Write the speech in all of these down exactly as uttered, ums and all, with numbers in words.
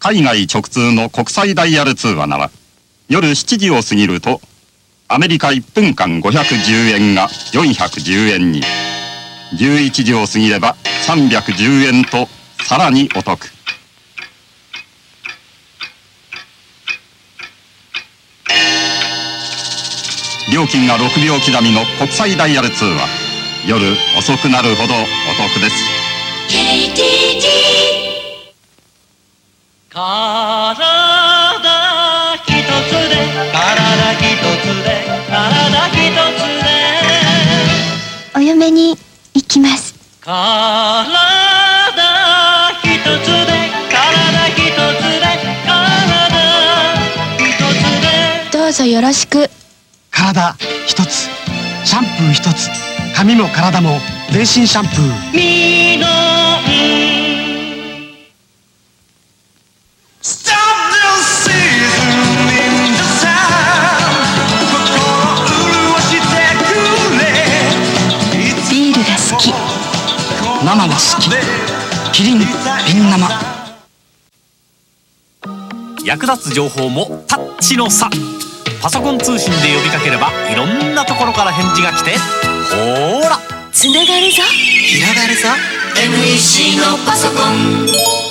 海外直通の国際ダイヤル通話なら、夜しちじを過ぎるとアメリカいっぷんかんごひゃくじゅうえんがよんひゃくじゅうえんに、じゅういちじを過ぎればさんびゃくじゅうえんとさらにお得。料金がろくびょう刻みの国際ダイヤル通話、夜遅くなるほどお得です。 ケーティーティー体一つで体一つで体一つでお嫁に行きます。 体一つで体一つで体一つで、 どうぞよろしく。 体一つ、シャンプー一つ、髪も体も全身シャンプー。 ミノンビールが好き。 生が好き。キリン瓶生。 役立つ情報もタッチの差。パソコン通信で呼びかければいろんなところから返事が来て、ほーらつながるぞ、 広がるぞ。 エヌイーシー のパソコン。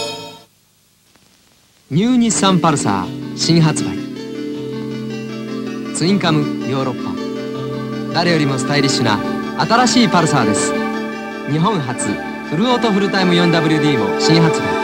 ニュー日産パルサー新発売。ツインカムヨーロッパ。誰よりもスタイリッシュな新しいパルサーです。日本初フルオートフルタイム フォーダブリューディー も新発売。